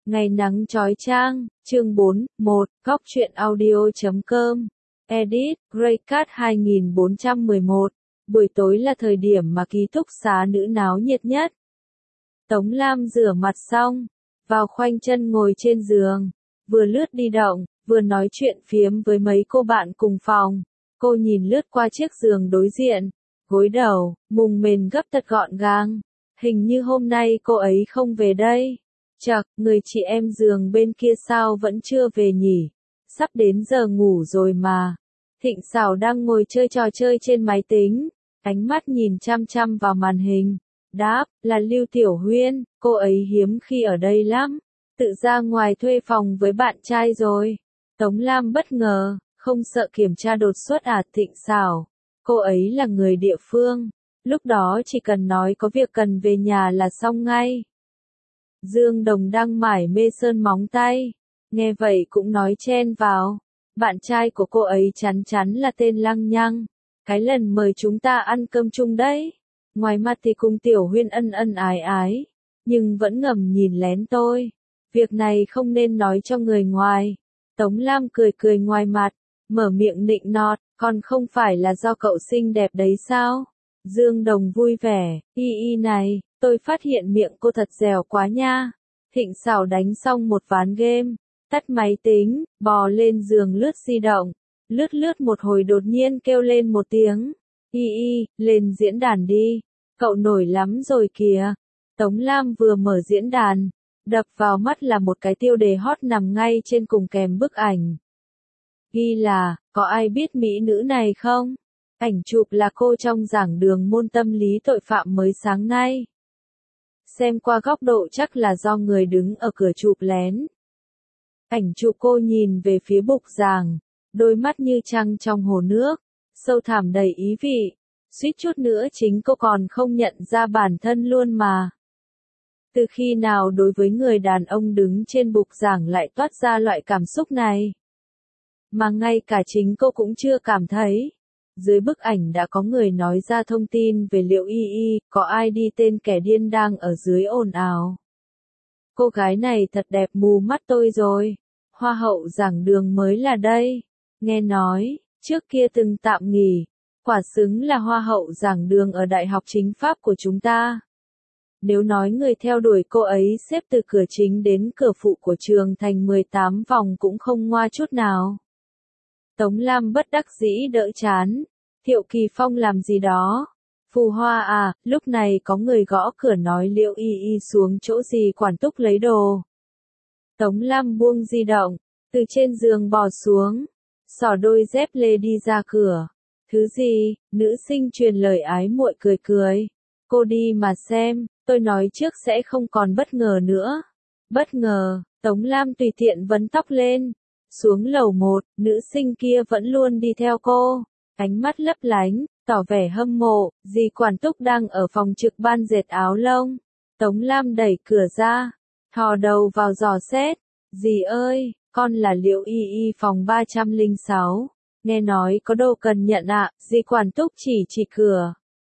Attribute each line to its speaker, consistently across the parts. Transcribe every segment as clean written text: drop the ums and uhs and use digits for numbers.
Speaker 1: Ngày nắng chói chang, chương 4, 1, góc truyện audio.com, edit, Greycat 2411, buổi tối là thời điểm mà ký túc xá nữ náo nhiệt nhất. Tống Lam rửa mặt xong, vào khoanh chân ngồi trên giường, vừa lướt đi động, vừa nói chuyện phiếm với mấy cô bạn cùng phòng. Cô nhìn lướt qua chiếc giường đối diện, gối đầu, mùng mền gấp thật gọn gàng. Hình như hôm nay cô ấy không về đây. Chậc, người chị em giường bên kia sao vẫn chưa về nhỉ? Sắp đến giờ ngủ rồi mà. Thịnh Sảo đang ngồi chơi trò chơi trên máy tính, ánh mắt nhìn chăm chăm vào màn hình. Đáp, là Lưu Tiểu Huyên, cô ấy hiếm khi ở đây lắm. Tự ra ngoài thuê phòng với bạn trai rồi. Tống Lam bất ngờ, không sợ kiểm tra đột xuất à? Thịnh Sảo, cô ấy là người địa phương. Lúc đó chỉ cần nói có việc cần về nhà là xong ngay. Dương Đồng đang mải mê sơn móng tay, nghe vậy cũng nói chen vào. Bạn trai của cô ấy chắn chắn là tên Lăng Nhăng, cái lần mời chúng ta ăn cơm chung đấy. Ngoài mặt thì cùng Tiểu Huyên ân ân ái ái, nhưng vẫn ngầm nhìn lén tôi. Việc này không nên nói cho người ngoài. Tống Lam cười cười ngoài mặt, mở miệng nịnh nọt, còn không phải là do cậu xinh đẹp đấy sao? Dương Đồng vui vẻ, y này, tôi phát hiện miệng cô thật dẻo quá nha. Thịnh Sảo đánh xong một ván game, tắt máy tính, bò lên giường lướt di động, lướt một hồi đột nhiên kêu lên một tiếng. Lên diễn đàn đi, cậu nổi lắm rồi kìa. Tống Lam vừa mở diễn đàn, đập vào mắt là một cái tiêu đề hot nằm ngay trên cùng kèm bức ảnh. Ghi là, có ai biết mỹ nữ này không? Ảnh chụp là cô trong giảng đường môn tâm lý tội phạm mới sáng nay. Xem qua góc độ chắc là do người đứng ở cửa chụp lén. Ảnh chụp cô nhìn về phía bục giảng, đôi mắt như trăng trong hồ nước, sâu thẳm đầy ý vị, suýt chút nữa chính cô còn không nhận ra bản thân luôn mà. Từ khi nào đối với người đàn ông đứng trên bục giảng lại toát ra loại cảm xúc này? Mà ngay cả chính cô cũng chưa cảm thấy. Dưới bức ảnh đã có người nói ra thông tin về liệu có ai đi tên kẻ điên đang ở dưới ồn ào. Cô gái này thật đẹp mù mắt tôi rồi. Hoa hậu giảng đường mới là đây. Nghe nói, trước kia từng tạm nghỉ. Quả xứng là hoa hậu giảng đường ở Đại học Chính pháp của chúng ta. Nếu nói người theo đuổi cô ấy xếp từ cửa chính đến cửa phụ của trường thành 18 vòng cũng không ngoa chút nào. Tống Lam bất đắc dĩ đỡ chán. Thiệu Kỳ Phong làm gì đó? Phù Hoa à, lúc này có người gõ cửa nói liệu xuống chỗ gì quản túc lấy đồ. Tống Lam buông di động, từ trên giường bò xuống, xỏ đôi dép lê đi ra cửa. Thứ gì? Nữ sinh truyền lời ái muội cười cười. Cô đi mà xem, tôi nói trước sẽ không còn bất ngờ nữa. Bất ngờ, Tống Lam tùy tiện vấn tóc lên. Xuống lầu 1, nữ sinh kia vẫn luôn đi theo cô. Ánh mắt lấp lánh, tỏ vẻ hâm mộ, dì quản túc đang ở phòng trực ban dệt áo lông. Tống Lam đẩy cửa ra, thò đầu vào dò xét. Dì ơi, con là Liễu phòng 306. Nghe nói có đồ cần nhận ạ, dì quản túc chỉ cửa.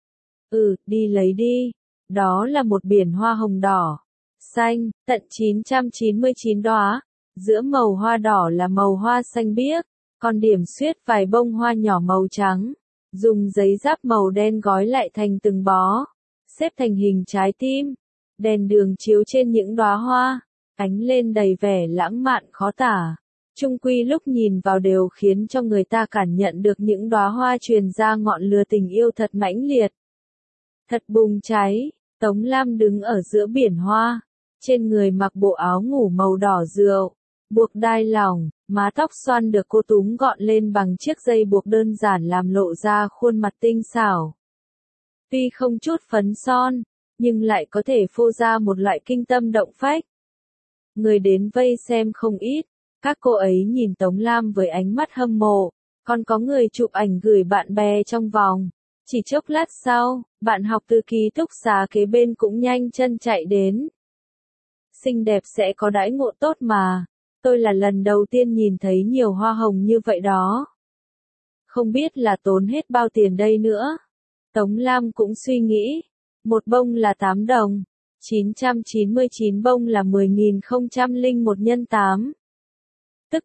Speaker 1: Đi lấy đi. Đó là một biển hoa hồng đỏ, xanh, tận 999 đóa. Giữa màu hoa đỏ là màu hoa xanh biếc, còn điểm xuyết vài bông hoa nhỏ màu trắng, dùng giấy giáp màu đen gói lại thành từng bó, xếp thành hình trái tim. Đèn đường chiếu trên những đóa hoa, ánh lên đầy vẻ lãng mạn khó tả. Chung quy lúc nhìn vào đều khiến cho người ta cảm nhận được những đóa hoa truyền ra ngọn lửa tình yêu thật mãnh liệt. Thật bùng cháy. Tống Lam đứng ở giữa biển hoa, trên người mặc bộ áo ngủ màu đỏ rượu, buộc đai lỏng, má tóc xoăn được cô túm gọn lên bằng chiếc dây buộc đơn giản làm lộ ra khuôn mặt tinh xảo. Tuy không chút phấn son, nhưng lại có thể phô ra một loại kinh tâm động phách. Người đến vây xem không ít, các cô ấy nhìn Tống Lam với ánh mắt hâm mộ, còn có người chụp ảnh gửi bạn bè trong vòng. Chỉ chốc lát sau, bạn học từ ký túc xá kế bên cũng nhanh chân chạy đến. Xinh đẹp sẽ có đãi ngộ tốt mà. Tôi là lần đầu tiên nhìn thấy nhiều hoa hồng như vậy đó. Không biết là tốn hết bao tiền đây nữa. Tống Lam cũng suy nghĩ. Một bông là 8 đồng. 999 bông là 10.001 nhân 8. Tức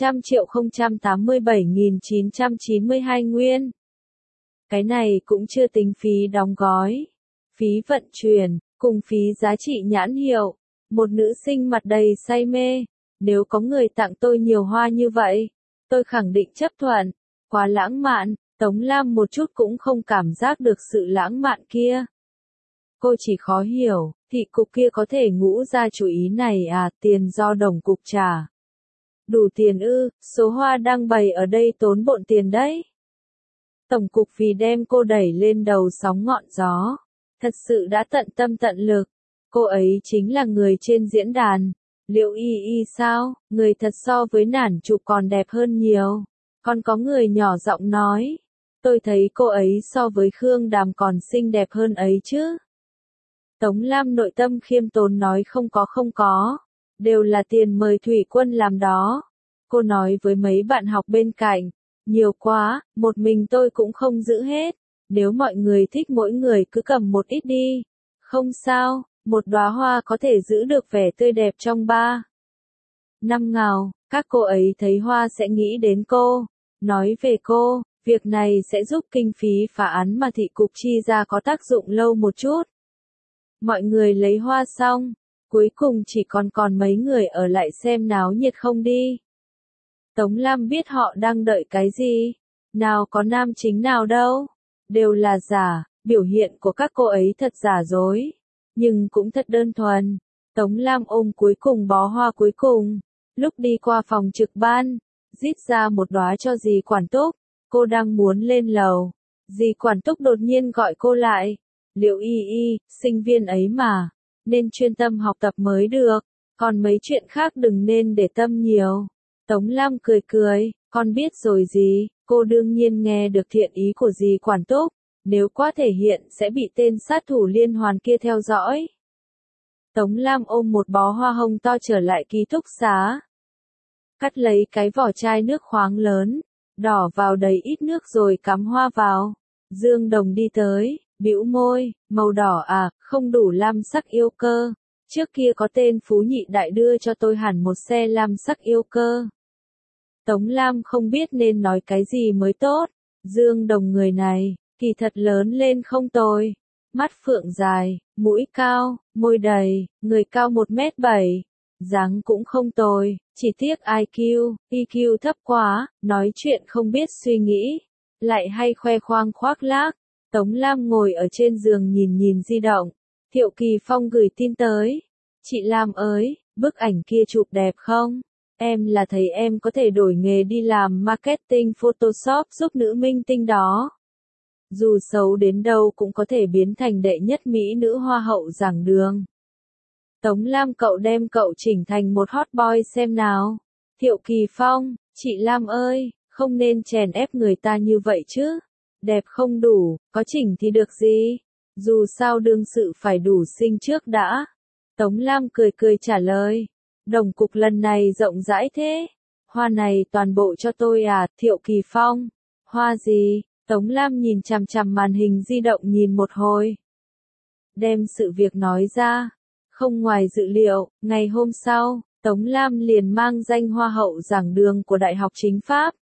Speaker 1: 800.087.992 nguyên. Cái này cũng chưa tính phí đóng gói, phí vận chuyển, cùng phí giá trị nhãn hiệu. Một nữ sinh mặt đầy say mê. Nếu có người tặng tôi nhiều hoa như vậy, tôi khẳng định chấp thuận. Quá lãng mạn, Tống Lam một chút cũng không cảm giác được sự lãng mạn kia. Cô chỉ khó hiểu, thị cục kia có thể ngũ ra chủ ý này à, tiền do đồng cục trả. Đủ tiền ư, số hoa đang bày ở đây tốn bộn tiền đấy. Tổng cục vì đem cô đẩy lên đầu sóng ngọn gió, thật sự đã tận tâm tận lực. Cô ấy chính là người trên diễn đàn. Liệu y sao, người thật so với nản chụp còn đẹp hơn nhiều. Còn có người nhỏ giọng nói, tôi thấy cô ấy so với Khương Đàm còn xinh đẹp hơn ấy chứ. Tống Lam nội tâm khiêm tốn nói không có, đều là tiền mời thủy quân làm đó. Cô nói với mấy bạn học bên cạnh, nhiều quá, một mình tôi cũng không giữ hết, nếu mọi người thích mỗi người cứ cầm một ít đi. Không sao, một đóa hoa có thể giữ được vẻ tươi đẹp trong 3 năm ngào. Các cô ấy thấy hoa sẽ nghĩ đến cô. Nói về cô, việc này sẽ giúp kinh phí phá án mà thị cục chi ra có tác dụng lâu một chút. Mọi người lấy hoa xong, cuối cùng chỉ còn mấy người ở lại xem náo nhiệt không đi. Tống Lam biết họ đang đợi cái gì. Nào có nam chính nào đâu. Đều là giả, biểu hiện của các cô ấy thật giả dối. Nhưng cũng thật đơn thuần. Tống Lam ôm cuối cùng bó hoa cuối cùng. Lúc đi qua phòng trực ban, rít ra một đóa cho dì quản túc. Cô đang muốn lên lầu. Dì quản túc đột nhiên gọi cô lại. Liệu sinh viên ấy mà, nên chuyên tâm học tập mới được. Còn mấy chuyện khác đừng nên để tâm nhiều. Tống Lam cười, con biết rồi dì. Cô đương nhiên nghe được thiện ý của dì quản túc. Nếu quá thể hiện sẽ bị tên sát thủ liên hoàn kia theo dõi. Tống Lam ôm một bó hoa hồng to trở lại ký túc xá. Cắt lấy cái vỏ chai nước khoáng lớn, đỏ vào đầy ít nước rồi cắm hoa vào. Dương Đồng đi tới, bĩu môi, màu đỏ à, không đủ lam sắc yêu cơ. Trước kia có tên Phú Nhị Đại đưa cho tôi hẳn một xe lam sắc yêu cơ. Tống Lam không biết nên nói cái gì mới tốt. Dương Đồng người này, kỳ thật lớn lên không tồi. Mắt phượng dài, mũi cao, môi đầy, người cao 1m7. Dáng cũng không tồi, chỉ tiếc EQ thấp quá, nói chuyện không biết suy nghĩ. Lại hay khoe khoang khoác lác. Tống Lam ngồi ở trên giường nhìn di động. Thiệu Kỳ Phong gửi tin tới. Chị Lam ơi, bức ảnh kia chụp đẹp không? Em là thấy em có thể đổi nghề đi làm marketing Photoshop giúp nữ minh tinh đó. Dù xấu đến đâu cũng có thể biến thành đệ nhất mỹ nữ hoa hậu giảng đường. Tống Lam cậu đem cậu chỉnh thành một hot boy xem nào. Thiệu Kỳ Phong, chị Lam ơi, không nên chèn ép người ta như vậy chứ. Đẹp không đủ, có chỉnh thì được gì. Dù sao đương sự phải đủ xinh trước đã. Tống Lam cười trả lời. Đồng cục lần này rộng rãi thế. Hoa này toàn bộ cho tôi à, Thiệu Kỳ Phong. Hoa gì? Tống Lam nhìn chằm màn hình di động nhìn một hồi. Đem sự việc nói ra. Không ngoài dự liệu, ngày hôm sau, Tống Lam liền mang danh Hoa hậu giảng đường của Đại học Chính pháp.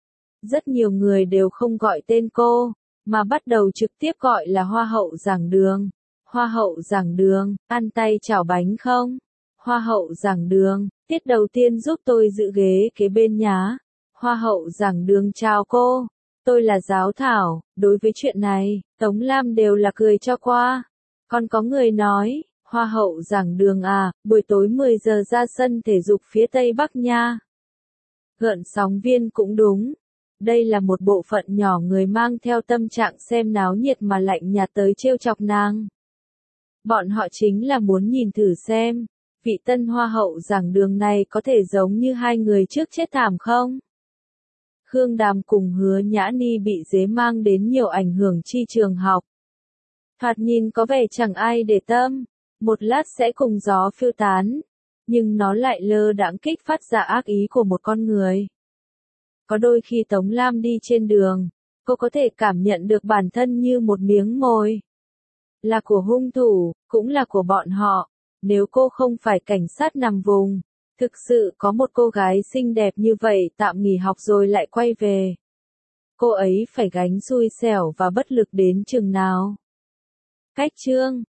Speaker 1: Rất nhiều người đều không gọi tên cô, mà bắt đầu trực tiếp gọi là Hoa hậu giảng đường. Hoa hậu giảng đường, ăn tay chảo bánh không? Hoa hậu giảng đường, tiết đầu tiên giúp tôi giữ ghế kế bên nhá. Hoa hậu giảng đường chào cô, tôi là Giáo Thảo. Đối với chuyện này, Tống Lam đều là cười cho qua. Còn có người nói, Hoa hậu giảng đường à, buổi tối 10 giờ ra sân thể dục phía Tây Bắc nha. Gợn sóng viên cũng đúng. Đây là một bộ phận nhỏ người mang theo tâm trạng xem náo nhiệt mà lạnh nhạt tới trêu chọc nàng. Bọn họ chính là muốn nhìn thử xem, vị tân hoa hậu giảng đường này có thể giống như hai người trước chết thảm không? Khương Đàm cùng Hứa Nhã Ni bị dế mang đến nhiều ảnh hưởng chi trường học. Thoạt nhìn có vẻ chẳng ai để tâm, một lát sẽ cùng gió phiêu tán, nhưng nó lại lơ đãng kích phát ra ác ý của một con người. Có đôi khi Tống Lam đi trên đường, cô có thể cảm nhận được bản thân như một miếng mồi. là của hung thủ, cũng là của bọn họ. Nếu cô không phải cảnh sát nằm vùng, thực sự có một cô gái xinh đẹp như vậy tạm nghỉ học rồi lại quay về, cô ấy phải gánh xui xẻo và bất lực đến chừng nào? Cách chương